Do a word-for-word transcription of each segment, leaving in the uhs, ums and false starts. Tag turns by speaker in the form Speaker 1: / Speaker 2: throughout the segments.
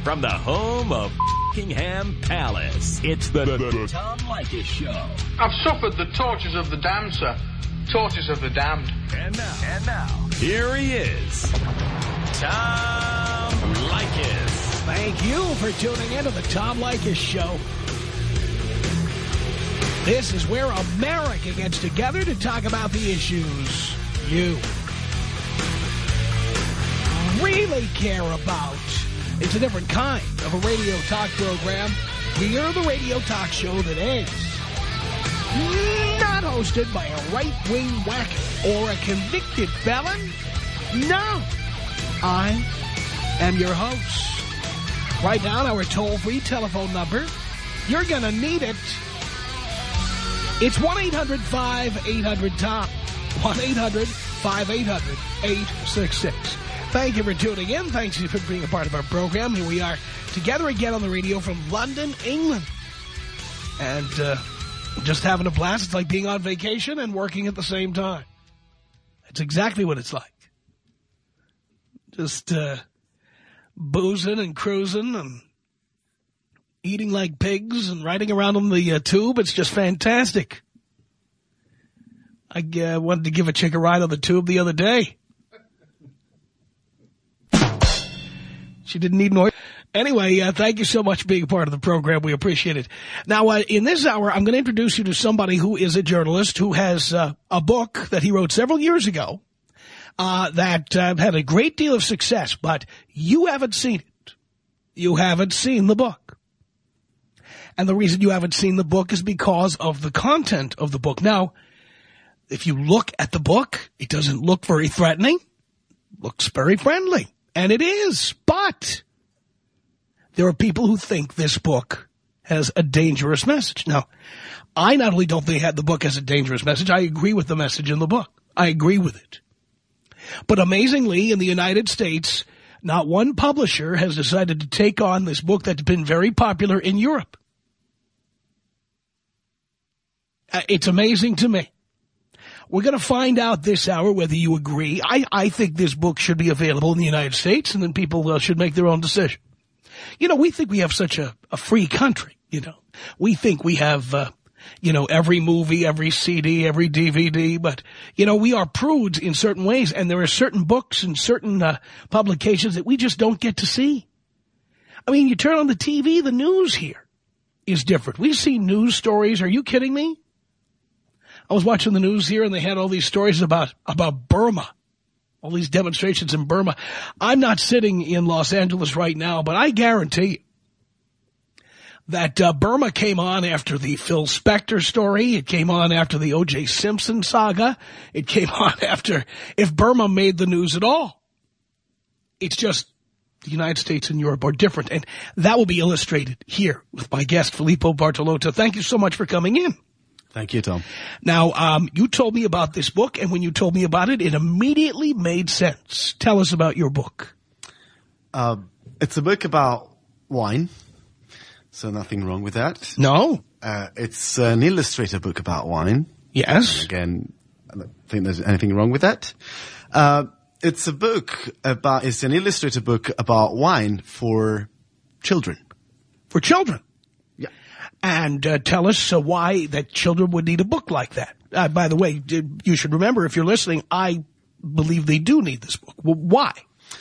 Speaker 1: from the home of Buckingham Palace, it's the, the, the Tom Leykis Show.
Speaker 2: I've suffered the tortures of the damned, sir. Tortures of the damned.
Speaker 1: And now, and now, here he is, Tom Leykis.
Speaker 3: Thank you for tuning in to the Tom Leykis Show. This is where America gets together to talk about the issues you really care about. It's a different kind of a radio talk program. We're the radio talk show that is not hosted by a right-wing whack or a convicted felon. No, I am your host. Write down our toll-free telephone number. You're going to need it. It's one eight hundred five eight hundred TOM. one eight hundred five eight hundred eight six six. Thank you for tuning in. Thanks for being a part of our program. Here we are together again on the radio from London, England. And uh, just having a blast. It's like being on vacation and working at the same time. That's exactly what it's like. Just uh, boozing and cruising and eating like pigs and riding around on the uh, tube. It's just fantastic. I uh, wanted to give a chick a ride on the tube the other day. She didn't need more. Anyway, uh, thank you so much for being a part of the program. We appreciate it. Now, uh, in this hour, I'm going to introduce you to somebody who is a journalist who has uh, a book that he wrote several years ago uh, that uh, had a great deal of success, but you haven't seen it. You haven't seen the book. And the reason you haven't seen the book is because of the content of the book. Now, if you look at the book, it doesn't look very threatening. It looks very friendly. And it is, but there are people who think this book has a dangerous message. Now, I not only don't think the book has a dangerous message, I agree with the message in the book. I agree with it. But amazingly, in the United States, not one publisher has decided to take on this book that's been very popular in Europe. Uh, it's amazing to me. We're going to find out this hour whether you agree. I, I think this book should be available in the United States, and then people uh, should make their own decision. You know, we think we have such a, a free country, you know. We think we have, uh, you know, every movie, every C D, every D V D. But, you know, we are prudes in certain ways, and there are certain books and certain uh, publications that we just don't get to see. I mean, you turn on the T V, the news here is different. We see news stories. Are you kidding me? I was watching the news here, and they had all these stories about, about Burma, all these demonstrations in Burma. I'm not sitting in Los Angeles right now, but I guarantee you that uh, Burma came on after the Phil Spector story. It came on after the O J Simpson saga. It came on after, if Burma made the news at all. It's just the United States and Europe are different, and that will be illustrated here with my guest, Filippo Bartolota. Thank you so much for coming in.
Speaker 4: Thank you, Tom.
Speaker 3: Now, um, you told me about this book, and when you told me about it, it immediately made sense. Tell us about your book.
Speaker 4: Uh, it's a book about wine, so nothing wrong with that.
Speaker 3: No?
Speaker 4: Uh, it's an illustrated book about wine.
Speaker 3: Yes.
Speaker 4: Again, I don't think there's anything wrong with that. Uh, it's a book about, it's an illustrated book about wine for children.
Speaker 3: For children?
Speaker 4: Yeah.
Speaker 3: And uh, tell us uh, why that children would need a book like that. Uh, by the way, you should remember, if you're listening, I believe they do need this book. Well, why?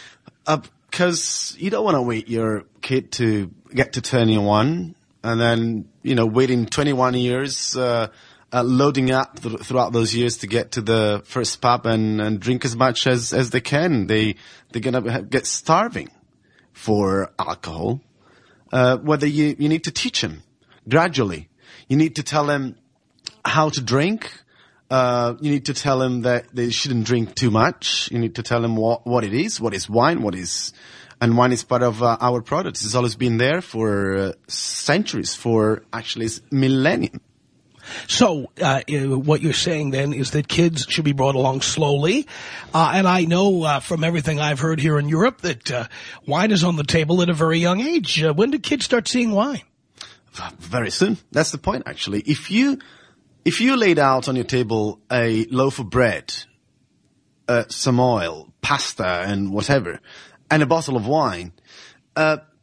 Speaker 4: Because uh, you don't want to wait your kid to get to twenty-one and then, you know, waiting twenty-one years, uh, uh, loading up th- throughout those years to get to the first pub and, and drink as much as, as they can. They, they're going to get starving for alcohol. Uh, whether you, you need to teach them gradually. You need to tell them how to drink. Uh, you need to tell them that they shouldn't drink too much. You need to tell them what, what it is, what is wine, what is, and wine is part of uh, our products. It's always been there for uh, centuries, for actually millennium.
Speaker 3: So uh, what you're saying then is that kids should be brought along slowly. Uh, and I know uh, from everything I've heard here in Europe that uh, wine is on the table at a very young age. Uh, when do kids start seeing wine?
Speaker 4: Very soon. That's the point, actually. If you if you laid out on your table a loaf of bread, uh, some oil, pasta, and whatever, and a bottle of wine, uh,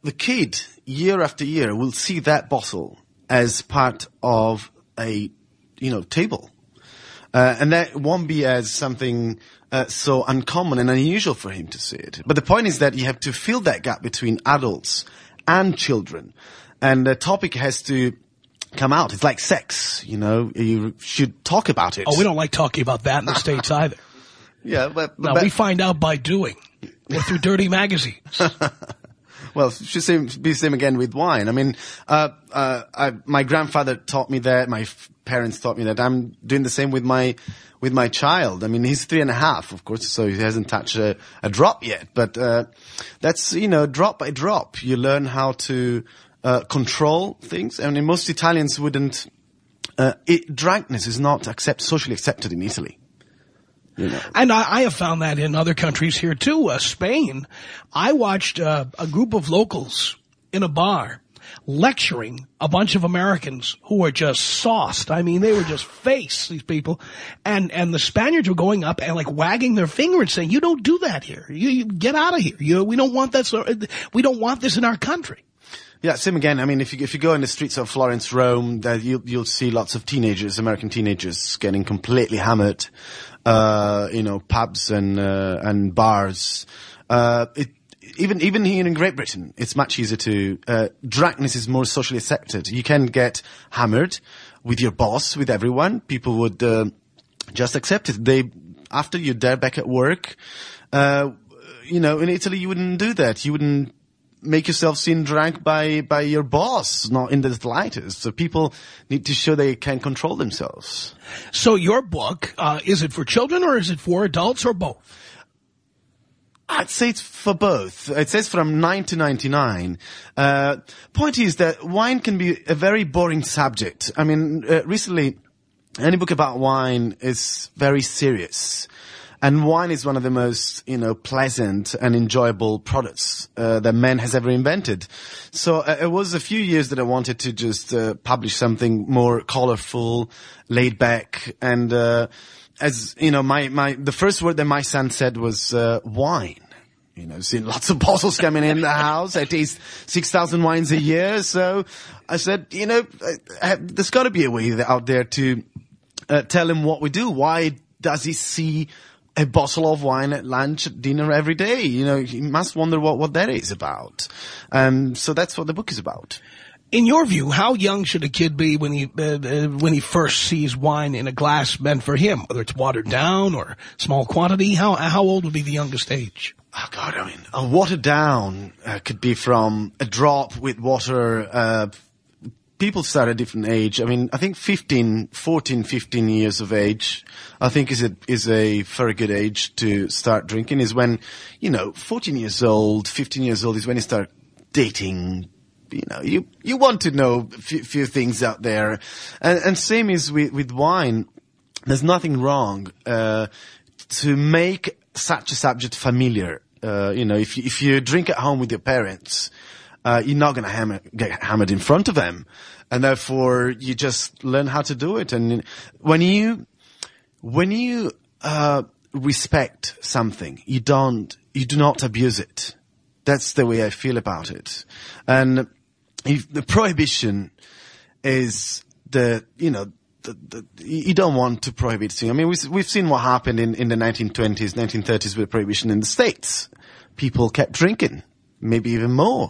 Speaker 4: the kid, year after year, will see that bottle as part of a, you know, table. Uh, and that won't be as something uh, so uncommon and unusual for him to see it. But the point is that you have to fill that gap between adults and children. And the topic has to come out. It's like sex, you know. You should talk about it.
Speaker 3: Oh, we don't like talking about that in the States either.
Speaker 4: Yeah, but...
Speaker 3: No,
Speaker 4: but
Speaker 3: we find out by doing. Or through dirty magazines.
Speaker 4: Well, it should same, be the same again with wine. I mean, uh, uh, I, my grandfather taught me that. My f- parents taught me that. I'm doing the same with my, with my child. I mean, he's three and a half, of course, so he hasn't touched a, a drop yet. But, uh, that's, you know, drop by drop. You learn how to, uh, control things. I mean, most Italians wouldn't, uh, it, drunkenness is not accept, socially accepted in Italy. You know.
Speaker 3: And I, I have found that in other countries here, too. Uh, Spain, I watched uh, a group of locals in a bar lecturing a bunch of Americans who were just sauced. I mean, they were just face, these people. And and the Spaniards were going up and, like, wagging their finger and saying, you don't do that here. You, you get out of here. You, we don't want that. So, we don't want this in our country.
Speaker 4: Yeah, same again. I mean, if you if you go in the streets of Florence, Rome, there you'll you'll see lots of teenagers, American teenagers, getting completely hammered. Uh, you know, pubs and uh, and bars. Uh, it, even even here in Great Britain, it's much easier to. Uh, drunkenness is more socially accepted. You can get hammered with your boss, with everyone. People would uh, just accept it. They after you're there back at work. Uh, you know, in Italy, you wouldn't do that. You wouldn't make yourself seen drunk by, by your boss, not in the slightest. So people need to show they can control themselves.
Speaker 3: So your book, uh, is it for children or is it for adults or both?
Speaker 4: I'd say it's for both. It says from nine to ninety-nine. Uh, point is that wine can be a very boring subject. I mean, uh, recently, any book about wine is very serious. And wine is one of the most, you know, pleasant and enjoyable products uh, that man has ever invented. So uh, it was a few years that I wanted to just uh, publish something more colorful, laid back, and uh, as you know, my my the first word that my son said was uh, wine. You know, seeing lots of bottles coming in the house. I taste six thousand wines a year. So I said, you know, I, I, there's got to be a way out there to uh, tell him what we do. Why does he see a bottle of wine at lunch, at dinner every day? You know, he must wonder what, what that is about. Um, so that's what the book is about.
Speaker 3: In your view, how young should a kid be when he, uh, uh, when he first sees wine in a glass meant for him? Whether it's watered down or small quantity, how, how old would be the youngest age?
Speaker 4: Oh God, I mean, a watered down uh, could be from a drop with water, uh, people start at a different age. I mean, I think fifteen, fourteen, fifteen years of age, I think is a, is a very good age to start drinking. Is when, you know, fourteen years old, fifteen years old is when you start dating. You know, you, you want to know a few, few things out there. And, and same is with, with wine. There's nothing wrong, uh, to make such a subject familiar. Uh, you know, if you, if you drink at home with your parents, Uh, you're not going to hammer, get hammered in front of them. And therefore, you just learn how to do it. And when you, when you, uh, respect something, you don't, you do not abuse it. That's the way I feel about it. And if the prohibition is the, you know, the, the, you don't want to prohibit things. I mean, we've, we've seen what happened in, in the nineteen twenties, nineteen thirties with prohibition in the States. People kept drinking, maybe even more.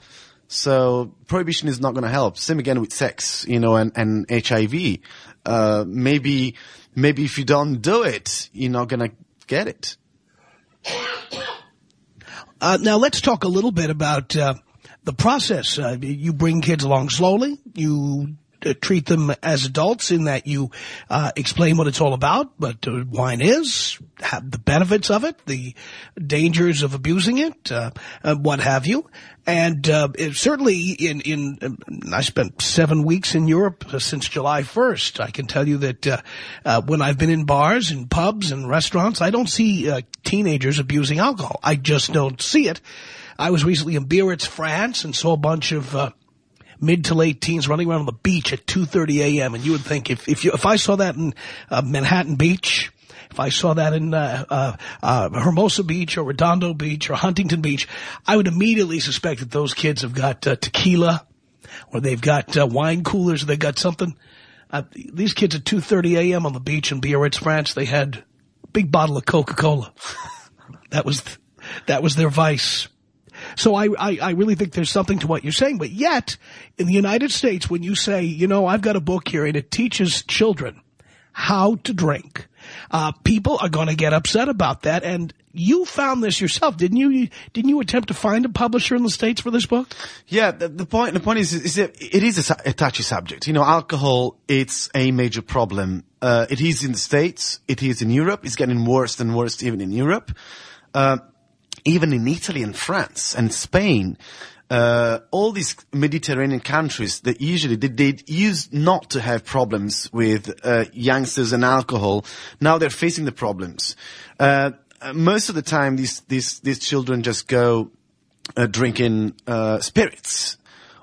Speaker 4: So prohibition is not going to help. Same again with sex, you know, and, and H I V. Uh, maybe, maybe if you don't do it, you're not going to get it.
Speaker 3: Uh, now let's talk a little bit about, uh, the process. Uh, you bring kids along slowly. You uh, treat them as adults in that you, uh, explain what it's all about, what uh, wine is, have the benefits of it, the dangers of abusing it, uh, uh what have you. And uh, it, certainly in, in uh, I spent seven weeks in Europe uh, since July first. I can tell you that uh, uh, when I've been in bars and pubs and restaurants, I don't see uh, teenagers abusing alcohol. I just don't see it. I was recently in Biarritz, France, and saw a bunch of uh, mid to late teens running around on the beach at two thirty a.m. And you would think if if, you, if I saw that in uh, Manhattan Beach if I saw that in uh, uh, uh, Hermosa Beach or Redondo Beach or Huntington Beach, I would immediately suspect that those kids have got uh, tequila or they've got uh, wine coolers or they've got something. Uh, these kids at two thirty a.m. on the beach in Biarritz, France, they had a big bottle of Coca-Cola. That was that was their vice. So I, I, I really think there's something to what you're saying. But yet, in the United States, when you say, you know, I've got a book here and it teaches children how to drink, uh, people are going to get upset about that. And you found this yourself, didn't you? Didn't you attempt to find a publisher in the States for this book?
Speaker 4: Yeah, the, the point, the point is, is that it is a, a touchy subject. You know, alcohol, it's a major problem. Uh, it is in the States. It is in Europe. It's getting worse and worse even in Europe. Uh, Even in Italy and France and Spain, uh, all these Mediterranean countries that usually they, they used not to have problems with uh, youngsters and alcohol. Now they're facing the problems. Uh, most of the time, these these these children just go uh, drinking uh, spirits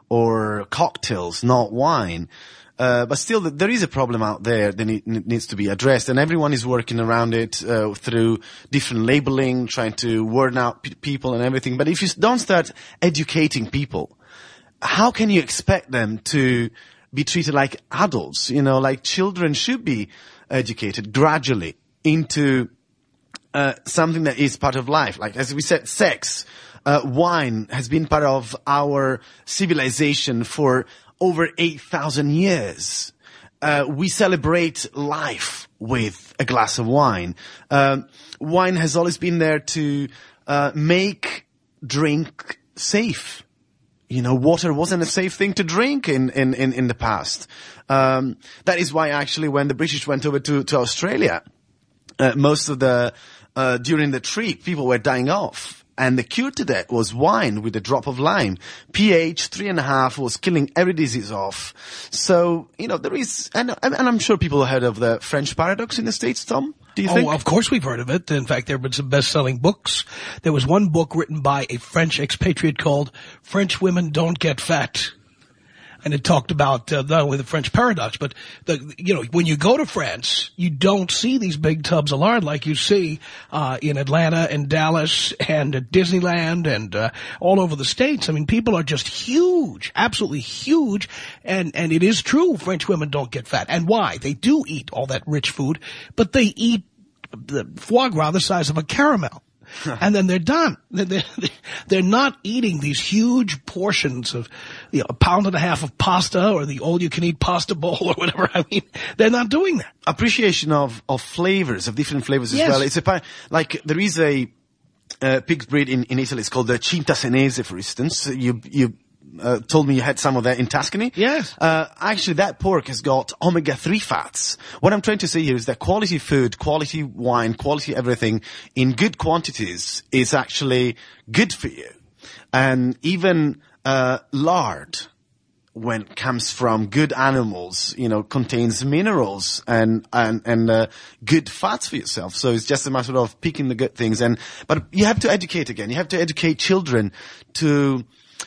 Speaker 4: or cocktails, not wine. Uh, but still, there is a problem out there that need, needs to be addressed, and everyone is working around it uh, through different labeling, trying to warn out p- people and everything. But if you don't start educating people, how can you expect them to be treated like adults? You know, like children should be educated gradually into uh, something that is part of life. Like, as we said, sex, uh, wine has been part of our civilization for over eight thousand years. Uh, we celebrate life with a glass of wine. Um, wine has always been there to uh, make drink safe. You know, water wasn't a safe thing to drink in, in, in, in the past. Um, that is why actually when the British went over to, to Australia, uh, most of the, uh, during the trip, people were dying off. And the cure to that was wine with a drop of lime. pH three and a half was killing every disease off. So, you know, there is, and, and I'm sure people have heard of the French paradox in the States, Tom. Do you
Speaker 3: oh,
Speaker 4: think?
Speaker 3: of course we've heard of it. In fact, there have been some best-selling books. There was one book written by a French expatriate called French Women Don't Get Fat. And it talked about uh, not only the French paradox, but the, you know, when you go to France, you don't see these big tubs of lard like you see uh, in Atlanta and Dallas and uh, Disneyland and uh, all over the States. I mean, people are just huge, absolutely huge. And and it is true, French women don't get fat. And why? They do eat all that rich food, but they eat the foie gras the size of a caramel. And then they're done. They're, they're not eating these huge portions of, you know, a pound and a half of pasta or the all-you-can-eat pasta bowl or whatever. I mean, they're not doing that.
Speaker 4: Appreciation of, of flavors, of different flavors as
Speaker 3: Yes.
Speaker 4: well. It's a, like, there is a, uh, pig's breed in, in Italy. It's called the Cinta Senese, for instance. You, you, Uh, told me you had some of that in Tuscany.
Speaker 3: Yes.
Speaker 4: Uh, actually, that pork has got omega three fats. What I'm trying to say here is that quality food, quality wine, quality everything in good quantities is actually good for you. And even uh, lard, when it comes from good animals, you know, contains minerals and and and uh, good fats for yourself. So it's just a matter of picking the good things. And but you have to educate again. You have to educate children to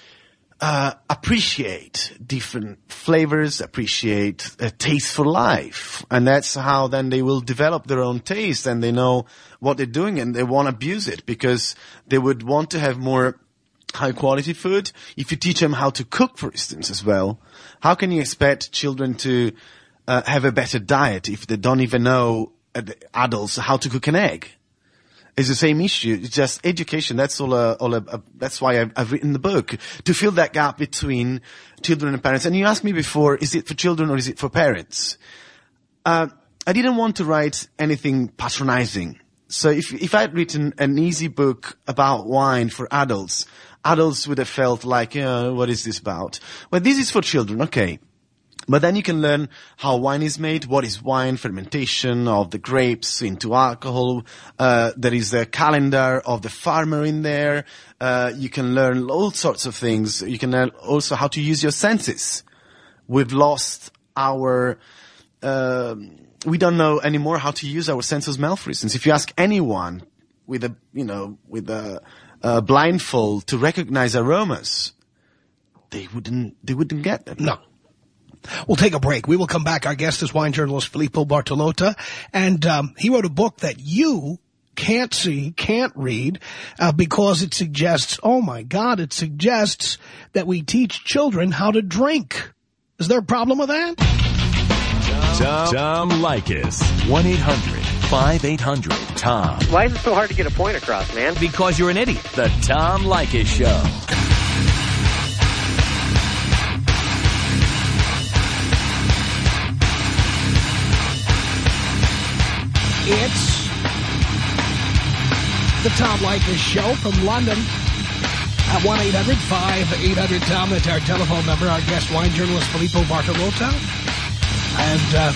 Speaker 4: Uh, appreciate different flavors, appreciate a taste for life. And that's how then they will develop their own taste and they know what they're doing and they won't abuse it because they would want to have more high quality food. If you teach them how to cook, for instance, as well, how can you expect children to uh, have a better diet if they don't even know, uh, adults, how to cook an egg? It's the same issue. It's just education. That's all. Uh, all. Uh, that's why I've, I've written the book, to fill that gap between children and parents. And you asked me before, is it for children or is it for parents? Uh, I didn't want to write anything patronizing. So if if I had written an easy book about wine for adults, adults would have felt like, oh, what is this about? Well, this is for children, okay. But then you can learn how wine is made, what is wine, fermentation of the grapes into alcohol. Uh, there is a calendar of the farmer in there. Uh, you can learn all sorts of things. You can learn also how to use your senses. We've lost our, uh, we don't know anymore how to use our sense of smell, for instance. If you ask anyone with a, you know, with a, a blindfold to recognize aromas, they wouldn't, they wouldn't get them.
Speaker 3: No. We'll take a break. We will come back. Our guest is wine journalist Filippo Bartolotta, and um, he wrote a book that you can't see, can't read, uh, because it suggests, oh, my God, it suggests that we teach children how to drink. Is there a problem with that?
Speaker 1: Tom, Tom Leykis. one eight hundred five eight hundred Tom.
Speaker 5: Why is it so hard to get a point across, man?
Speaker 1: Because you're an idiot. The Tom Leykis Show.
Speaker 3: It's the Tom Leykis Show from London at one eight hundred five eight hundred Tom. That's our telephone number. Our guest, wine journalist Filippo Bartolotta. And, uh,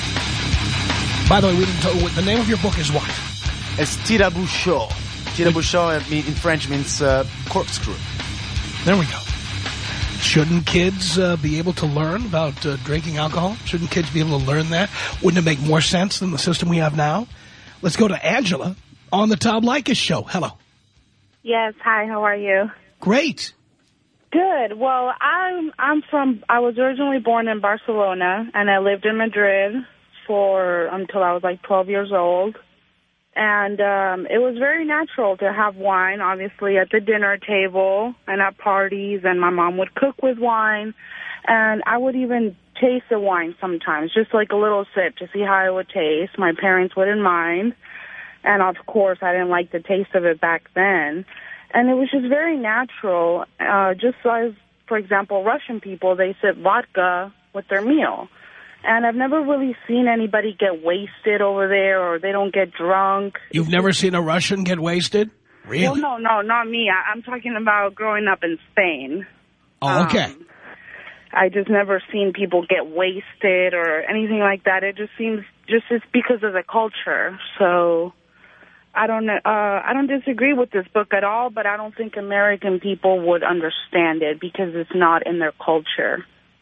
Speaker 3: by the way, we didn't tell what the name of your book is. What?
Speaker 4: It's tire-bouchon. Tire-bouchon in French means uh, corkscrew.
Speaker 3: There we go. Shouldn't kids uh, be able to learn about uh, drinking alcohol? Shouldn't kids be able to learn that? Wouldn't it make more sense than the system we have now? Let's go to Angela on the Tom Leykis Show. Hello.
Speaker 6: Yes. Hi. How are you?
Speaker 3: Great.
Speaker 6: Good. Well, I'm I'm from. I was originally born in Barcelona, and I lived in Madrid for until I was like twelve years old. And um, it was very natural to have wine, obviously, at the dinner table and at parties. And my mom would cook with wine, and I would even taste the wine sometimes, just like a little sip to see how it would taste. My parents wouldn't mind, and of course, I didn't like the taste of it back then. And it was just very natural, uh, just as, for example, Russian people, they sip vodka with their meal. And I've never really seen anybody get wasted over there, or they don't get drunk.
Speaker 3: You've never seen a Russian get wasted? Really?
Speaker 6: Well, no, no, not me. I, I'm talking about growing up in Spain.
Speaker 3: Oh, okay.
Speaker 6: Um, I just never seen people get wasted or anything like that. It just seems just it's because of the culture. So I don't uh, I don't disagree with this book at all, but I don't think American people would understand it because it's not in their culture.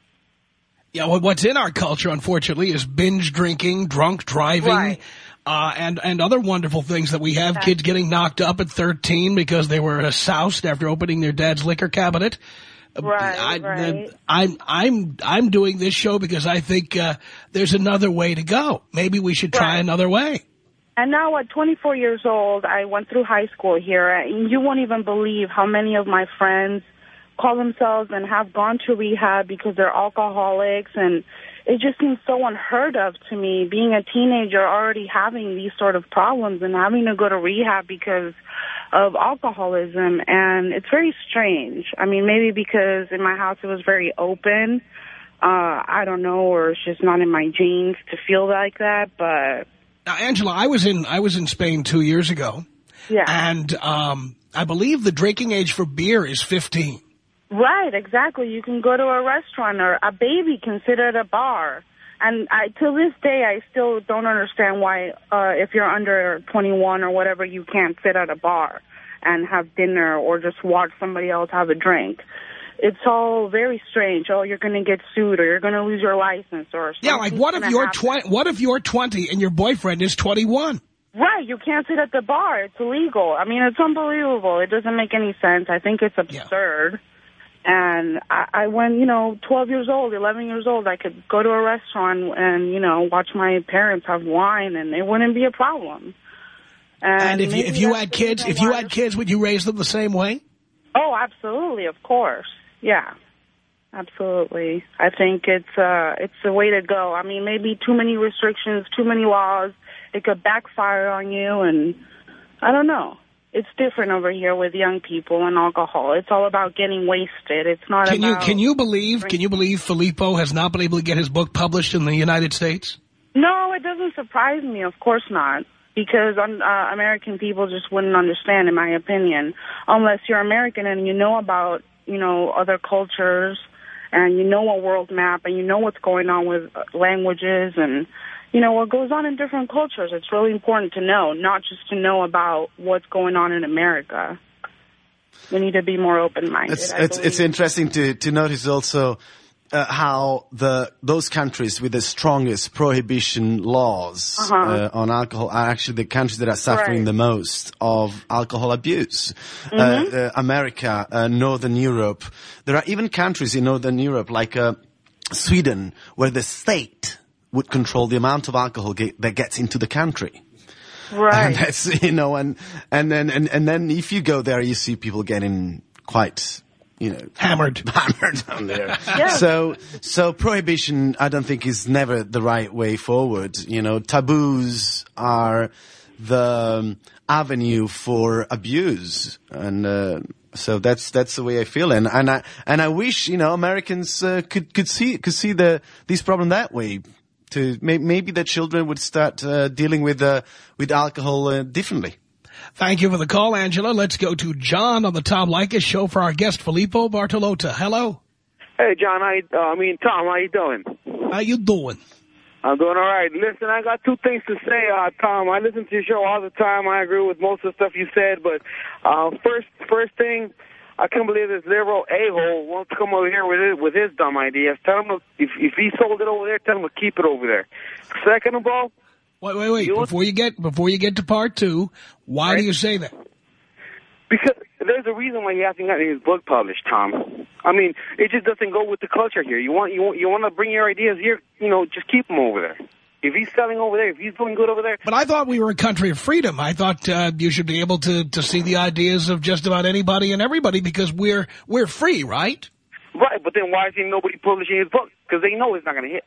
Speaker 3: Yeah, well, what's in our culture, unfortunately, is binge drinking, drunk driving,
Speaker 6: Right.
Speaker 3: uh, and, and other wonderful things that we have. Kids getting knocked up at thirteen because they were uh, soused after opening their dad's liquor cabinet.
Speaker 6: Right,
Speaker 3: I,
Speaker 6: right.
Speaker 3: I'm, I'm, I'm doing this show because I think uh, there's another way to go. Maybe we should try
Speaker 6: Right.
Speaker 3: another way.
Speaker 6: And now at twenty-four years old, I went through high school here, and you won't even believe how many of my friends call themselves and have gone to rehab because they're alcoholics, and it just seems so unheard of to me, being a teenager already having these sort of problems and having to go to rehab because of alcoholism, and it's very strange. I mean, maybe because in my house it was very open, uh, I don't know, or it's just not in my genes to feel like that, but...
Speaker 3: Now, Angela, I was in I was in Spain two years ago,
Speaker 6: Yeah.
Speaker 3: and um, I believe the drinking age for beer is fifteen.
Speaker 6: Right, exactly. You can go to a restaurant, or a baby can sit at a bar. And I, to this day, I still don't understand why, uh, if you're under twenty-one or whatever, you can't sit at a bar and have dinner or just watch somebody else have a drink. It's all very strange. Oh, you're going to get sued, or you're going to lose your license, or something.
Speaker 3: Yeah, like what if you're twenty? What if you're twenty and your boyfriend is twenty-one?
Speaker 6: Right, you can't sit at the bar. It's illegal. I mean, it's unbelievable. It doesn't make any sense. I think it's absurd. Yeah. And I, I went, you know, twelve years old, eleven years old, I could go to a restaurant and, you know, watch my parents have wine, and it wouldn't be a problem.
Speaker 3: And
Speaker 6: And,
Speaker 3: if you, if you had kids, if you had kids, would you raise them the same way?
Speaker 6: Oh, absolutely, of course. Yeah, absolutely. I think it's uh, it's the way to go. I mean, maybe too many restrictions, too many laws, it could backfire on you, and I don't know. It's different over here with young people and alcohol. It's all about getting wasted. It's not
Speaker 3: can
Speaker 6: about...
Speaker 3: You, can you believe, can you believe Filippo has not been able to get his book published in the United States?
Speaker 6: No, it doesn't surprise me. Of course not. Because uh, American people just wouldn't understand, in my opinion, unless you're American and you know about, you know, other cultures, and you know a world map, and you know what's going on with languages and, you know, what goes on in different cultures. It's really important to know, not just to know about what's going on in America. We need to be more open-minded.
Speaker 4: It's, it's, it's interesting to, to notice also uh, how the those countries with the strongest prohibition laws
Speaker 6: uh-huh.
Speaker 4: uh, on alcohol are actually the countries that are suffering
Speaker 6: right.
Speaker 4: the most of alcohol abuse.
Speaker 6: Mm-hmm.
Speaker 4: Uh, uh, America, uh, Northern Europe. There are even countries in Northern Europe like uh, Sweden, where the state would control the amount of alcohol ge- that gets into the country.
Speaker 6: Right.
Speaker 4: And that's, you know, and, and then, and, and then if you go there, you see people getting quite, you know,
Speaker 3: Hammered.
Speaker 4: hammered down there.
Speaker 6: Yeah.
Speaker 4: So, so prohibition, I don't think, is never the right way forward. You know, taboos are the um, avenue for abuse. And, uh, so that's, that's the way I feel. And, and I, and I wish, you know, Americans, uh, could, could see, could see the, this problem that way. To may, maybe the children would start, uh, dealing with, uh, with alcohol, uh, differently.
Speaker 3: Thank you for the call, Angela. Let's go to John on the Tom Leykis show for our guest, Filippo Bartolotta. Hello.
Speaker 7: Hey, John. How you, uh, I mean, Tom, how you doing?
Speaker 3: How you doing?
Speaker 7: I'm doing all right. Listen, I got two things to say, uh, Tom. I listen to your show all the time. I agree with most of the stuff you said. But uh, first first thing, I can't believe this liberal a-hole wants to come over here with his, with his dumb ideas. Tell him, to, if, if he sold it over there, tell him to keep it over there. Second of all...
Speaker 3: Wait, wait, wait.
Speaker 7: You
Speaker 3: before you get before you get to part two, why
Speaker 7: right?
Speaker 3: do you say that?
Speaker 7: Because there's a reason why he hasn't gotten his book published, Tom. I mean, it just doesn't go with the culture here. You want you want, you want to bring your ideas here, you know, just keep them over there. If he's selling over there, if he's doing good over there.
Speaker 3: But I thought we were a country of freedom. I thought uh, you should be able to, to see the ideas of just about anybody and everybody because we're we're free, right?
Speaker 7: Right, but then why is he nobody publishing his book? Because they know it's not going to hit.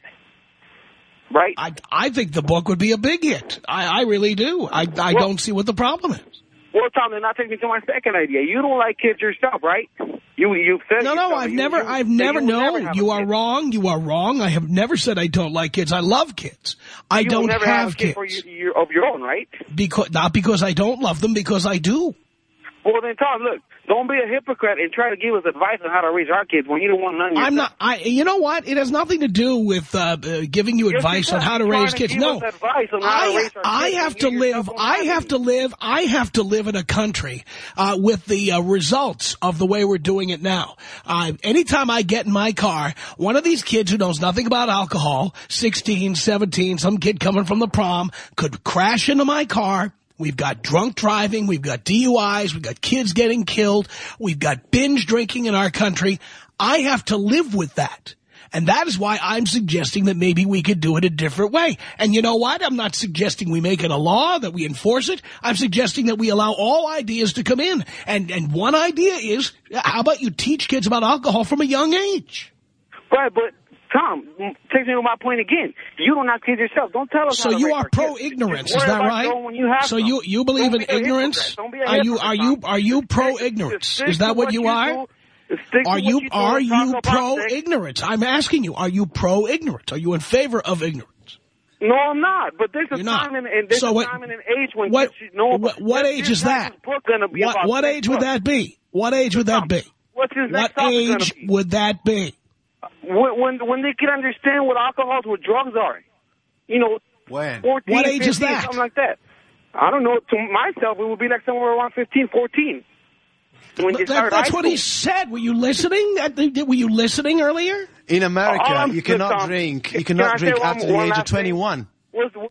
Speaker 7: Right?
Speaker 3: I I think the book would be a big hit. I, I really do. I, I
Speaker 7: well,
Speaker 3: don't see what the problem is.
Speaker 7: Well, Tom, then that takes me to my second idea. You don't like kids yourself, right? You you've said
Speaker 3: no, no.
Speaker 7: yourself,
Speaker 3: I've
Speaker 7: you,
Speaker 3: never,
Speaker 7: you,
Speaker 3: I've never.
Speaker 7: you
Speaker 3: No,
Speaker 7: never
Speaker 3: you are
Speaker 7: kid.
Speaker 3: wrong. You are wrong. I have never said I don't like kids. I love kids. I
Speaker 7: you
Speaker 3: don't
Speaker 7: never
Speaker 3: have,
Speaker 7: have a kid
Speaker 3: kids
Speaker 7: for you, you, of your own, right?
Speaker 3: because not because I don't love them, because I do.
Speaker 7: Well, then, Tom, look, don't be a hypocrite and try to give us advice on how to raise our kids when you don't want none.
Speaker 3: I'm not. I. You know what? It has nothing to do with uh, uh, giving you
Speaker 7: Yes,
Speaker 3: advice on how to
Speaker 7: trying
Speaker 3: raise
Speaker 7: to
Speaker 3: kids.
Speaker 7: give
Speaker 3: No,
Speaker 7: us advice on how to
Speaker 3: I.
Speaker 7: raise our
Speaker 3: I
Speaker 7: kids
Speaker 3: have
Speaker 7: when
Speaker 3: to
Speaker 7: you
Speaker 3: live.
Speaker 7: yourself don't
Speaker 3: I
Speaker 7: have
Speaker 3: have
Speaker 7: any.
Speaker 3: to live. I have to live in a country uh, with the uh, results of the way we're doing it now. Uh, anytime I get in my car, one of these kids who knows nothing about alcohol, sixteen, seventeen, some kid coming from the prom, could crash into my car. We've got drunk driving. We've got D U Is. We've got kids getting killed. We've got binge drinking in our country. I have to live with that. And that is why I'm suggesting that maybe we could do it a different way. And you know what? I'm not suggesting we make it a law, that we enforce it. I'm suggesting that we allow all ideas to come in. And, and one idea is, how about you teach kids about alcohol from a young age?
Speaker 7: Right, but... Tom, takes me to my point again. You don't have kids yourself. Don't tell us
Speaker 3: So
Speaker 7: how to
Speaker 3: you
Speaker 7: raise
Speaker 3: are
Speaker 7: our kids.
Speaker 3: pro-ignorance,
Speaker 7: Just
Speaker 3: is that
Speaker 7: worry about
Speaker 3: right?
Speaker 7: going when you have
Speaker 3: So
Speaker 7: some.
Speaker 3: you you believe
Speaker 7: Don't
Speaker 3: in
Speaker 7: be a
Speaker 3: ignorance?
Speaker 7: hypocrite. Don't be a
Speaker 3: Are you are you
Speaker 7: hypocrite,
Speaker 3: are you
Speaker 7: Tom.
Speaker 3: pro-ignorance?
Speaker 7: Stick
Speaker 3: Is that
Speaker 7: to
Speaker 3: what you
Speaker 7: do.
Speaker 3: are?
Speaker 7: Stick to
Speaker 3: Are
Speaker 7: what
Speaker 3: you
Speaker 7: do.
Speaker 3: are
Speaker 7: Talk
Speaker 3: you
Speaker 7: about sex.
Speaker 3: pro-ignorance? I'm asking you. Are you pro-ignorance? Are you in favor of ignorance?
Speaker 7: No, I'm not. But there's a
Speaker 3: You're
Speaker 7: time
Speaker 3: not.
Speaker 7: and, and there's
Speaker 3: So
Speaker 7: a
Speaker 3: what-
Speaker 7: time and an age when
Speaker 3: what-
Speaker 7: kids should know.
Speaker 3: what- what
Speaker 7: this-
Speaker 3: age
Speaker 7: this
Speaker 3: is that?
Speaker 7: guy's book gonna be
Speaker 3: What
Speaker 7: about
Speaker 3: what
Speaker 7: sex
Speaker 3: age would
Speaker 7: books.
Speaker 3: that be? What age would that be?
Speaker 7: What's his
Speaker 3: What
Speaker 7: next topic gonna
Speaker 3: age
Speaker 7: be?
Speaker 3: would that be?
Speaker 7: When, when when they can understand what alcohol, what drugs are. You know,
Speaker 4: When?
Speaker 7: fourteen,
Speaker 3: What age is
Speaker 7: fifteen,
Speaker 3: that?
Speaker 7: something like that. I don't know. To myself, it would be like somewhere around fifteen, fourteen. When
Speaker 3: But
Speaker 7: you
Speaker 3: that-
Speaker 7: start
Speaker 3: that's
Speaker 7: high
Speaker 3: what he
Speaker 7: school.
Speaker 3: said. Were you listening? Were you listening earlier?
Speaker 4: In America,
Speaker 7: Oh, I'm
Speaker 4: you
Speaker 7: good,
Speaker 4: cannot
Speaker 7: Tom.
Speaker 4: drink. You
Speaker 7: Can I
Speaker 4: cannot
Speaker 7: say
Speaker 4: drink
Speaker 7: one-
Speaker 4: after the
Speaker 7: one
Speaker 4: age of
Speaker 7: last thing?
Speaker 4: twenty-one.
Speaker 7: What's the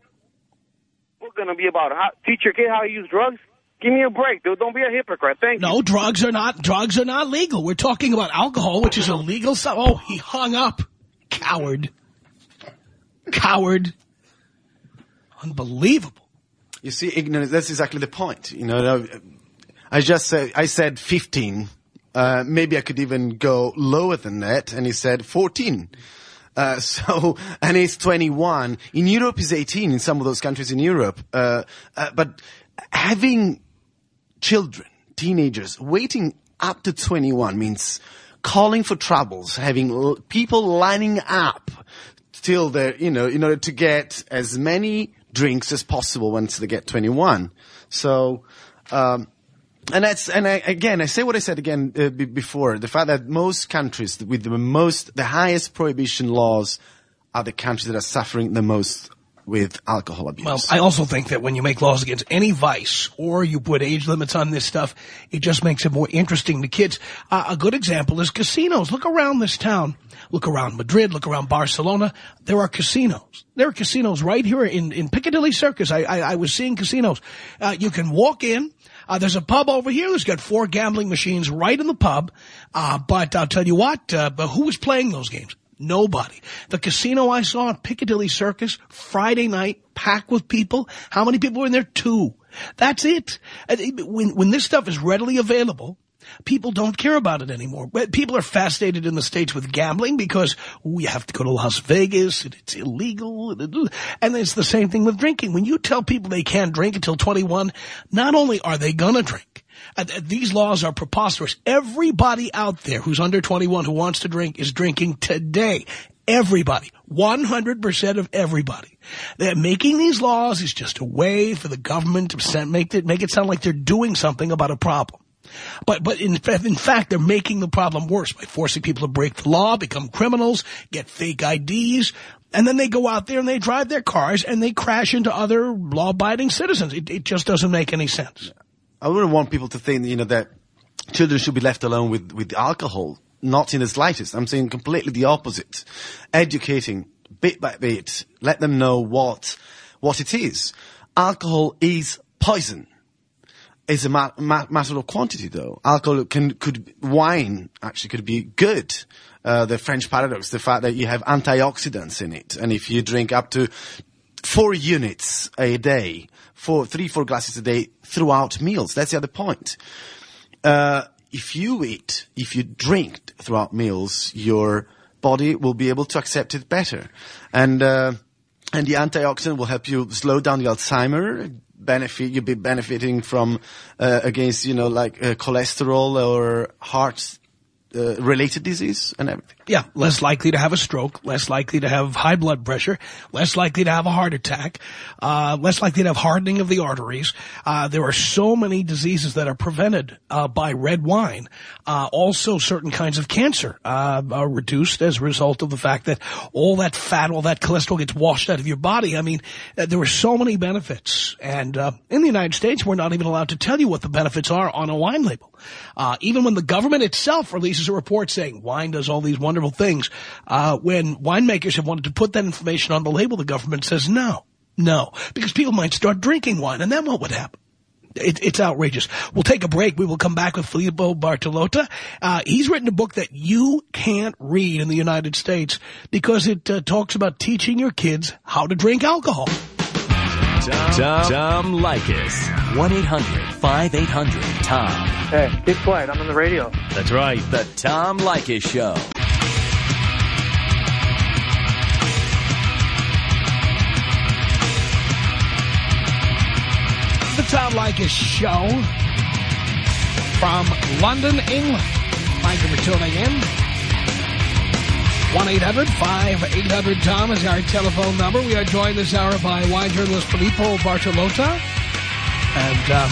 Speaker 7: what's going to be about? How, teach your kid how to use drugs? Give me a break, dude. Don't be a hypocrite. Thank you.
Speaker 3: No, drugs are not drugs are not legal. We're talking about alcohol, which is illegal. So, oh, he hung up. Coward. Coward. Unbelievable.
Speaker 4: You see, ignorance, that's exactly the point. You know, I just said, I said fifteen. Uh, maybe I could even go lower than that. And he said fourteen. Uh, so, and he's twenty-one. In Europe, he's eighteen in some of those countries in Europe. Uh, uh, but having children, teenagers, waiting up to twenty-one means calling for troubles, having l- people lining up till they're, you know, in order to get as many drinks as possible once they get twenty-one. So, um, and that's, and I, again, I say what I said again uh, b- before, the fact that most countries with the most, the highest prohibition laws are the countries that are suffering the most with alcohol abuse.
Speaker 3: Well, I also think that when you make laws against any vice or you put age limits on this stuff, it just makes it more interesting to kids. Uh, a good example is casinos. Look around this town. Look around Madrid. Look around Barcelona. There are casinos. There are casinos right here in, in Piccadilly Circus. I, I, I was seeing casinos. Uh, you can walk in. Uh, there's a pub over here that's got four gambling machines right in the pub. Uh, but I'll tell you what, uh, but who was playing those games? Nobody. The casino I saw at Piccadilly Circus, Friday night, packed with people. How many people were in there? Two. That's it. When, when this stuff is readily available, people don't care about it anymore. People are fascinated in the States with gambling because we have to go to Las Vegas and it's illegal. And it's the same thing with drinking. When you tell people they can't drink until twenty-one, not only are they going to drink, uh, these laws are preposterous. Everybody out there who's under twenty-one who wants to drink is drinking today. Everybody. one hundred percent of everybody. They're making these laws is just a way for the government to make it, make it sound like they're doing something about a problem. But but in, in fact, they're making the problem worse by forcing people to break the law, become criminals, get fake I Ds, and then they go out there and they drive their cars and they crash into other law-abiding citizens. It, it just doesn't make any sense.
Speaker 4: I wouldn't want people to think, you know, that children should be left alone with, with alcohol. Not in the slightest. I'm saying completely the opposite. Educating bit by bit. Let them know what what it is. Alcohol is poison. It's a ma- ma- matter of quantity, though. Alcohol can could wine actually could be good. Uh, the French paradox, the fact that you have antioxidants in it, and if you drink up to four units a day, four, three, four glasses a day throughout meals, that's the other point. Uh, If you eat, if you drink throughout meals, your body will be able to accept it better. And, uh, and the antioxidant will help you slow down the Alzheimer, benefit, you'll be benefiting from, uh, against, you know, like, uh, cholesterol or heart, uh, related disease and everything.
Speaker 3: Yeah, less likely to have a stroke, less likely to have high blood pressure, less likely to have a heart attack, uh, less likely to have hardening of the arteries. Uh, there are so many diseases that are prevented uh, by red wine. Uh, also, certain kinds of cancer uh, are reduced as a result of the fact that all that fat, all that cholesterol gets washed out of your body. I mean, uh, there are so many benefits. And uh, in the United States, we're not even allowed to tell you what the benefits are on a wine label. Uh, even when the government itself releases a report saying wine does all these wonderful things, uh, when winemakers have wanted to put that information on the label, the government says no, no, because people might start drinking wine, and then what would happen? It, it's outrageous. We'll take a break. We will come back with Filippo Bartolotta. Uh, he's written a book that you can't read in the United States because it uh, talks about teaching your kids how to drink alcohol.
Speaker 1: Tom, Tom, Tom Leykis.
Speaker 8: one eight hundred five eight hundred Tom.
Speaker 5: Hey, keep quiet. I'm on the radio.
Speaker 1: That's right.
Speaker 8: The Tom Leykis Show.
Speaker 3: The Tom Leykis Show from London, England. Thank you for tuning in. one eight hundred five eight hundred Tom is our telephone number. We are joined this hour by wine journalist Filippo Bartolotta. And uh,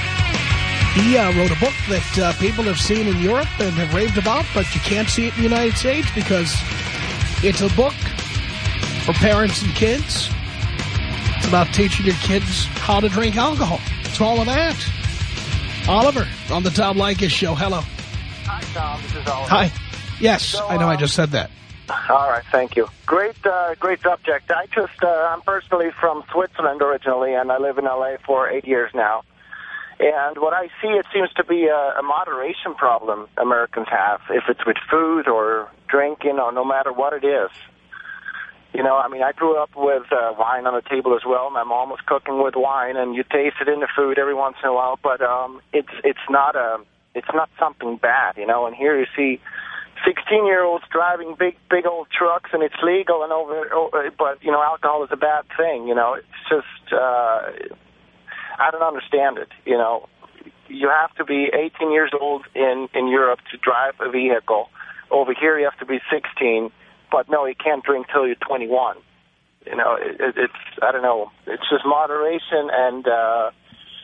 Speaker 3: he uh, wrote a book that uh, people have seen in Europe and have raved about, but you can't see it in the United States because it's a book for parents and kids. It's about teaching your kids how to drink alcohol. It's all of that. Oliver on the Tom Leykis Show. Hello.
Speaker 9: Hi, Tom. This is Oliver.
Speaker 3: Hi. Yes,
Speaker 9: so,
Speaker 3: I know
Speaker 9: uh,
Speaker 3: I just said that.
Speaker 9: All right, thank you. Great, uh, great subject. I just, uh, I'm personally from Switzerland originally, and I live in L A for eight years now. And what I see, it seems to be a, a moderation problem Americans have, if it's with food or drinking or no matter what it is. You know, I mean, I grew up with uh, wine on the table as well. My mom was cooking with wine, and you taste it in the food every once in a while. But um, it's it's not a it's not something bad, you know. And here you see sixteen-year-olds driving big big old trucks, and it's legal, and over. over but you know, alcohol is a bad thing. You know, it's just uh, I don't understand it. You know, you have to be eighteen years old in in Europe to drive a vehicle. Over here, you have to be sixteen. But no, you can't drink till you're twenty-one. You know, it, it, it's, I don't know, it's just moderation, and uh,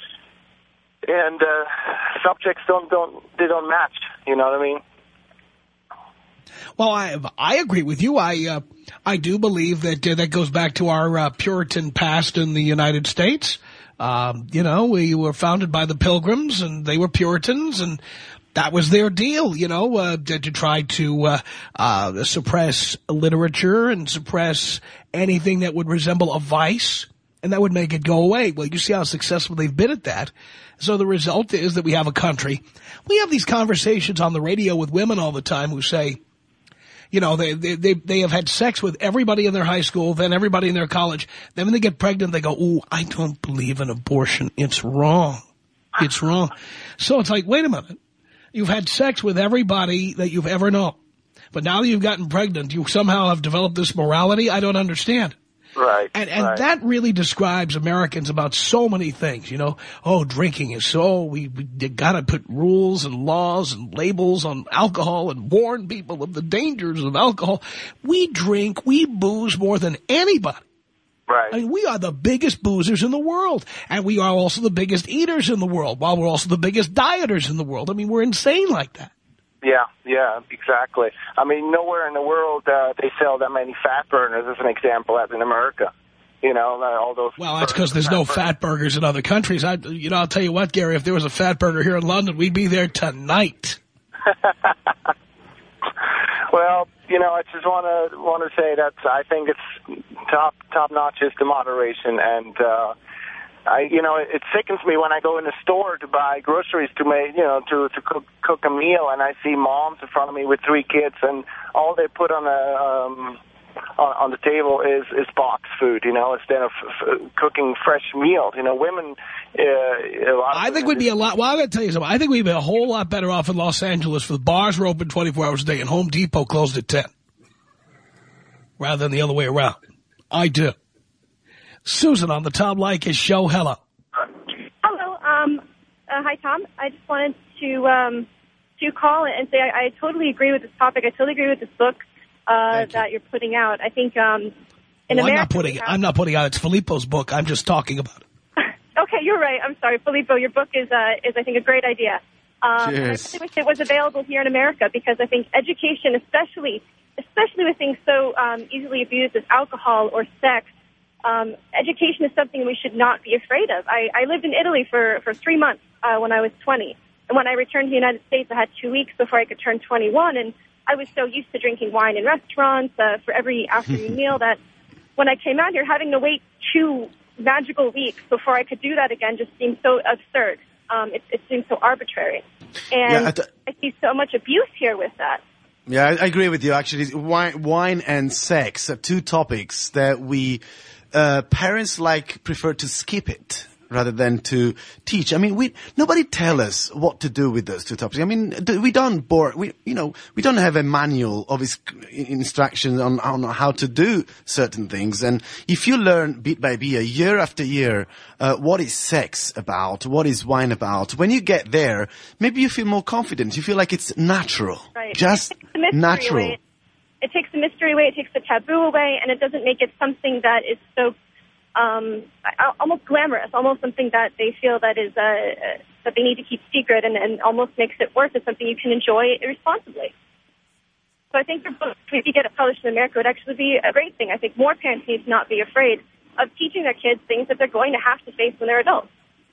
Speaker 9: and uh, subjects don't, don't, they don't match, you know what I mean?
Speaker 3: Well, I I agree with you. I uh, I do believe that uh, that goes back to our uh, Puritan past in the United States. Um, you know, we were founded by the Pilgrims, and they were Puritans, and that was their deal, you know, uh, to, to try to uh, uh, suppress literature and suppress anything that would resemble a vice, and that would make it go away. Well, you see how successful they've been at that. So the result is that we have a country. We have these conversations on the radio with women all the time who say, You know, they, they, they, they have had sex with everybody in their high school, then everybody in their college. Then when they get pregnant, they go, ooh, I don't believe in abortion. It's wrong. It's wrong. So it's like, wait a minute. You've had sex with everybody that you've ever known. But now that you've gotten pregnant, you somehow have developed this morality. I don't understand.
Speaker 9: Right.
Speaker 3: And, and
Speaker 9: right.
Speaker 3: that really describes Americans about so many things, you know. Oh, drinking is so, we, we got to put rules and laws and labels on alcohol and warn people of the dangers of alcohol. We drink, we booze more than anybody.
Speaker 9: Right.
Speaker 3: I mean, we are the biggest boozers in the world. And we are also the biggest eaters in the world, while we're also the biggest dieters in the world. I mean, we're insane like that.
Speaker 9: Yeah, yeah, exactly. I mean, nowhere in the world uh, they sell that many fat burners, as an example, as in America. You know, all those.
Speaker 3: Well, that's because there's no fat burgers in other countries. I, you know, I'll tell you what, Gary, if there was a fat burger here in London, we'd be there tonight.
Speaker 9: Well, you know, I just want to want to say that I think it's top top notch is the moderation, and uh, I, you know, it sickens me when I go in the store to buy groceries to make, you know, to to cook cook a meal, and I see moms in front of me with three kids, and all they put on a um, on, on the table is is box food, you know, instead of f cooking fresh meals. You know, women. Uh, a lot of
Speaker 3: I think we'd be a lot. Well, I'm going to tell you something. I think we'd be a whole lot better off in Los Angeles if the bars were open twenty-four hours a day and Home Depot closed at ten, rather than the other way around. I do. Susan on the Tom Leykis show. Hello.
Speaker 10: Hello. Um, uh, hi, Tom. I just wanted to um, to call and say I, I totally agree with this topic. I totally agree with this book uh, that you're putting out. I think um, in
Speaker 3: well,
Speaker 10: America,
Speaker 3: I'm not putting it. I'm not putting out. It's Filippo's book. I'm just talking about it.
Speaker 10: Okay, you're right. I'm sorry, Filippo. Your book is uh, is I think a great idea. Um, and I really wish it was available here in America, because I think education, especially especially with things so um, easily abused as alcohol or sex. Um, education is something we should not be afraid of. I, I lived in Italy for, for three months uh, when I was twenty. And when I returned to the United States, I had two weeks before I could turn twenty-one. And I was so used to drinking wine in restaurants uh, for every afternoon meal that when I came out here, having to wait two magical weeks before I could do that again just seemed so absurd. Um, it, it seemed so arbitrary. And
Speaker 4: yeah,
Speaker 10: I see so much abuse here with that.
Speaker 4: Yeah, I, I agree with you, actually. Wine, wine and sex are two topics that we... Uh, parents like prefer to skip it rather than to teach. I mean, we nobody tell us what to do with those two topics. I mean, we don't bore. We you know we don't have a manual of his instructions on on how to do certain things. And if you learn bit by bit, year after year, uh, what is sex about, what is wine about, when you get there, maybe you feel more confident. You feel like it's natural,
Speaker 10: right.
Speaker 4: just natural.
Speaker 10: Away. It takes the mystery away, it takes the taboo away, and it doesn't make it something that is so um, almost glamorous, almost something that they feel that is uh, that they need to keep secret, and, and almost makes it worse as something you can enjoy irresponsibly. So I think your book, if you get it published in America, would actually be a great thing. I think more parents need to not be afraid of teaching their kids things that they're going to have to face when they're adults.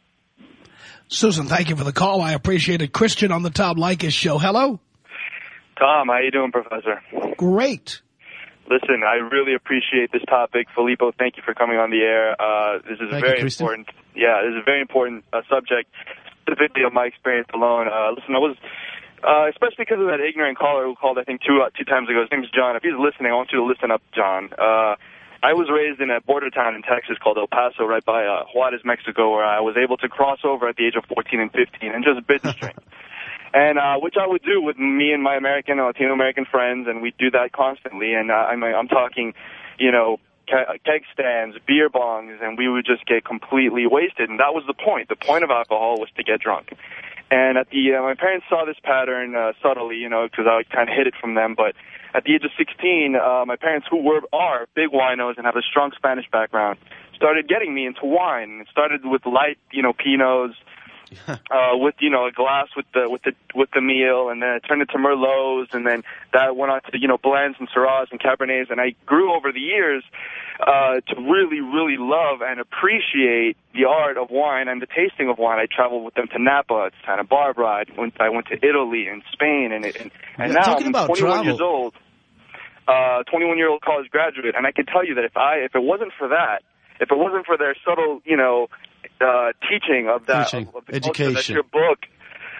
Speaker 3: Susan, thank you for the call. I appreciate it. Christian on the Tom Leykis show. Hello.
Speaker 11: Tom, how you doing, Professor?
Speaker 3: Great.
Speaker 11: Listen, I really appreciate this topic. Filippo, thank you for coming on the air. Uh, this is
Speaker 4: thank
Speaker 11: very
Speaker 4: you,
Speaker 11: important. Yeah, this is a very important uh, subject, specifically of my experience alone. Uh, listen, I was, uh, especially because of that ignorant caller who called, I think, two uh, two times ago. His name is John. If he's listening, I want you to listen up, John. Uh, I was raised in a border town in Texas called El Paso, right by uh, Juarez, Mexico, where I was able to cross over at the age of fourteen and fifteen and just bit the string. And uh, which I would do with me and my American and Latino-American friends, and we do that constantly. And uh, I'm, I'm talking, you know, ke keg stands, beer bongs, and we would just get completely wasted. And that was the point. The point of alcohol was to get drunk. And at the uh, my parents saw this pattern uh, subtly, you know, because I kind of hid it from them. But at the age of sixteen, uh, my parents, who were are big winos and have a strong Spanish background, started getting me into wine. It started with light, you know, Pinots. uh, with, you know, a glass with the, with the, with the meal, and then it turned into Merlots, and then that went on to, you know, blends and Syrahs and Cabernets, and I grew over the years, uh, to really, really love and appreciate the art of wine and the tasting of wine. I traveled with them to Napa, to Santa Barbara, I went, I went to Italy and Spain, and, and, and now I'm twenty-one travel. years old, uh, twenty-one-year-old college graduate, and I can tell you that if I, if it wasn't for that, if it wasn't for their subtle, you know, Uh, teaching of that,
Speaker 4: teaching.
Speaker 11: of, of the
Speaker 4: education.
Speaker 11: that your book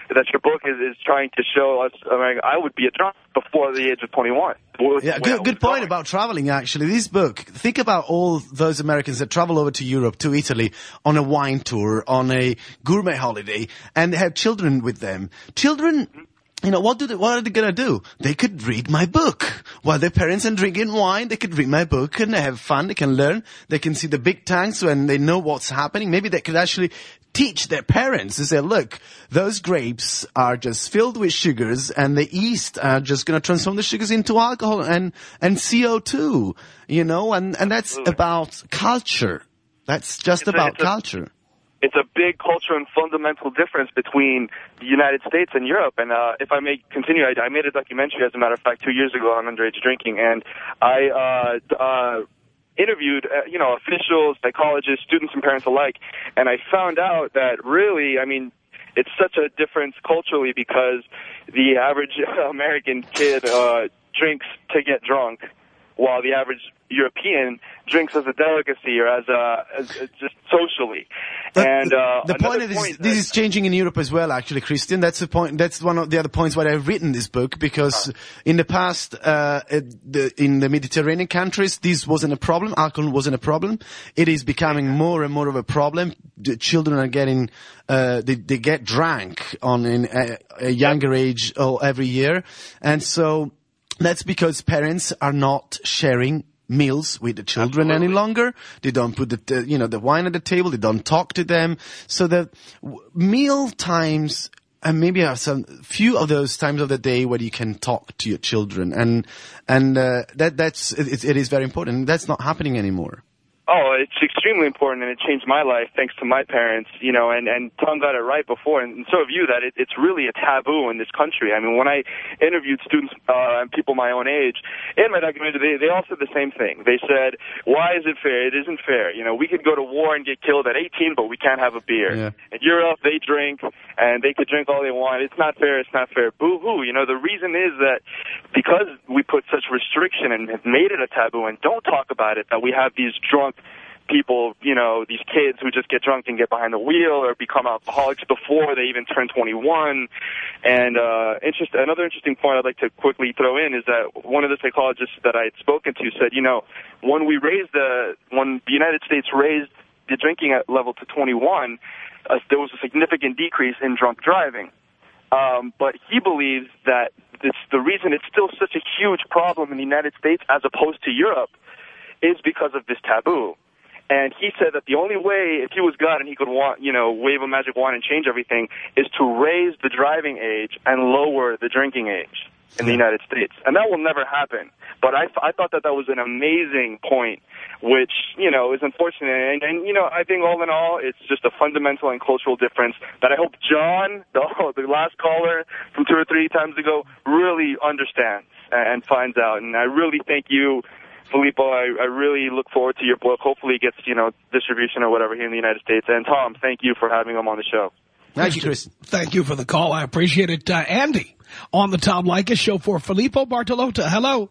Speaker 11: that your book is, is trying to show us. I mean, I would be a drunk before the age of twenty-one.
Speaker 4: Yeah, good, good point about traveling, actually. This book, think about all those Americans that travel over to Europe, to Italy, on a wine tour, on a gourmet holiday, and they have children with them. Children... You know, what do they, what are they gonna do? They could read my book. While their parents are drinking wine, they could read my book and they have fun, they can learn, they can see the big tanks when they know what's happening. Maybe they could actually teach their parents to say, look, those grapes are just filled with sugars and the yeast are just gonna transform the sugars into alcohol and, and C O two. You know, and, and that's
Speaker 11: Absolutely.
Speaker 4: about culture. That's just
Speaker 11: it's
Speaker 4: about
Speaker 11: a, a,
Speaker 4: culture.
Speaker 11: It's a big cultural and fundamental difference between the United States and Europe. And uh, if I may continue, I, I made a documentary, as a matter of fact, two years ago on underage drinking. And I uh, uh, interviewed, uh, you know, officials, psychologists, students, and parents alike. And I found out that really, I mean, it's such a difference culturally because the average American kid uh, drinks to get drunk, while the average European drinks as a delicacy or as a as, as just socially.
Speaker 4: But
Speaker 11: and uh,
Speaker 4: the point is,
Speaker 11: point
Speaker 4: this is changing in Europe as well, actually, Christian. That's the point. That's one of the other points why I've written this book, because in the past, uh, the, in the Mediterranean countries, this wasn't a problem. Alcohol wasn't a problem. It is becoming more and more of a problem. The children are getting, uh, they, they get drunk on in a, a younger age oh, every year, and so that's because parents are not sharing meals with the children
Speaker 11: Absolutely.
Speaker 4: any longer. They don't put the, uh, you know, the wine at the table. They don't talk to them. So the w- meal times, and maybe are some few of those times of the day where you can talk to your children, and and uh, that that's it, it is very important. That's not happening anymore.
Speaker 11: Oh, it's extremely important, and it changed my life thanks to my parents, you know, and, and Tom got it right before, and so have you, that it, it's really a taboo in this country. I mean, when I interviewed students uh, and people my own age in my documentary, they, they all said the same thing. They said, why is it fair? It isn't fair. You know, we could go to war and get killed at eighteen, but we can't have a beer.
Speaker 4: Yeah.
Speaker 11: In Europe, they drink, and they could drink all they want. It's not fair. It's not fair. Boo-hoo. You know, the reason is that because we put such restriction and have made it a taboo and don't talk about it, that we have these drunk people, you know, these kids who just get drunk and get behind the wheel or become alcoholics before they even turn twenty-one. And uh, interest, another interesting point I'd like to quickly throw in is that one of the psychologists that I had spoken to said, you know, when we raised the, when the United States raised the drinking level to twenty-one, uh, there was a significant decrease in drunk driving. Um, but he believes that it's the reason it's still such a huge problem in the United States as opposed to Europe is because of this taboo. And he said that the only way, if he was God and he could, want, you know, wave a magic wand and change everything, is to raise the driving age and lower the drinking age in the United States. And that will never happen. But I, I thought that that was an amazing point, which, you know, is unfortunate. And, and, you know, I think all in all, it's just a fundamental and cultural difference that I hope John, the, the last caller from two or three times ago, really understands and finds out. And I really thank you, Filippo. I, I really look forward to your book. Hopefully it gets, you know, distribution or whatever here in the United States. And Tom, thank you for having him on the show.
Speaker 4: Thank you, Chris.
Speaker 3: Thank you for the call. I appreciate it. Uh, Andy, on the Tom Leykis show for Filippo Bartolotta. Hello.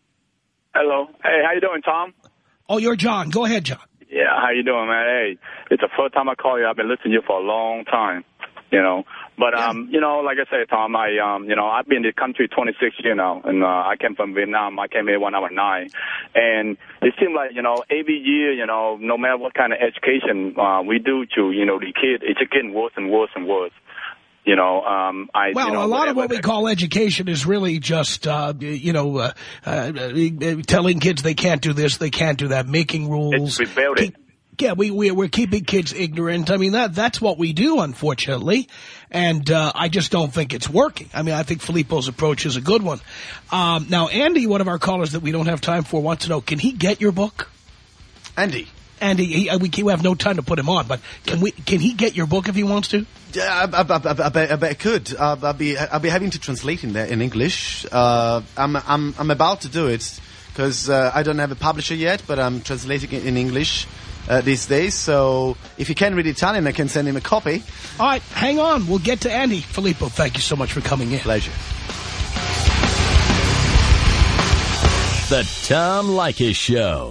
Speaker 12: Hello. Hey, how you doing, Tom?
Speaker 3: Oh, you're John. Go ahead, John.
Speaker 12: Yeah, how you doing, man? Hey, it's the first time I call you. I've been listening to you for a long time, you know. But, um, you know, like I said, Tom, I, um, you know, I've been in the country twenty-six years now, and uh, I came from Vietnam. I came here when I was nine. And it seemed like, you know, every year, you know, no matter what kind of education uh, we do to, you know, the kid, it's just getting worse and worse and worse. You know, um, I,
Speaker 3: well,
Speaker 12: you know,
Speaker 3: a lot of what
Speaker 12: whatever.
Speaker 3: we call education is really just, uh, you know, uh, uh, telling kids they can't do this, they can't do that, making rules.
Speaker 12: It's rebellion.
Speaker 3: Yeah, we, we, we're keeping kids ignorant. I mean, that that's what we do, unfortunately. And uh, I just don't think it's working. I mean, I think Filippo's approach is a good one. Um, now, Andy, one of our callers that we don't have time for, wants to know, can he get your book?
Speaker 4: Andy.
Speaker 3: Andy, he, we, we have no time to put him on, but can we? Can he get your book if he wants to?
Speaker 4: Yeah, I, I, I, I, I, bet, I bet I could. Uh, I'll be I'll be having to translate in there in English. Uh, I'm I'm I'm about to do it because uh, I don't have a publisher yet, but I'm translating it in English uh, these days. So if he can read Italian, I can send him a copy.
Speaker 3: All right, hang on. We'll get to Andy. Filippo, thank you so much for coming in.
Speaker 4: Pleasure.
Speaker 1: The Tom Leykis Show.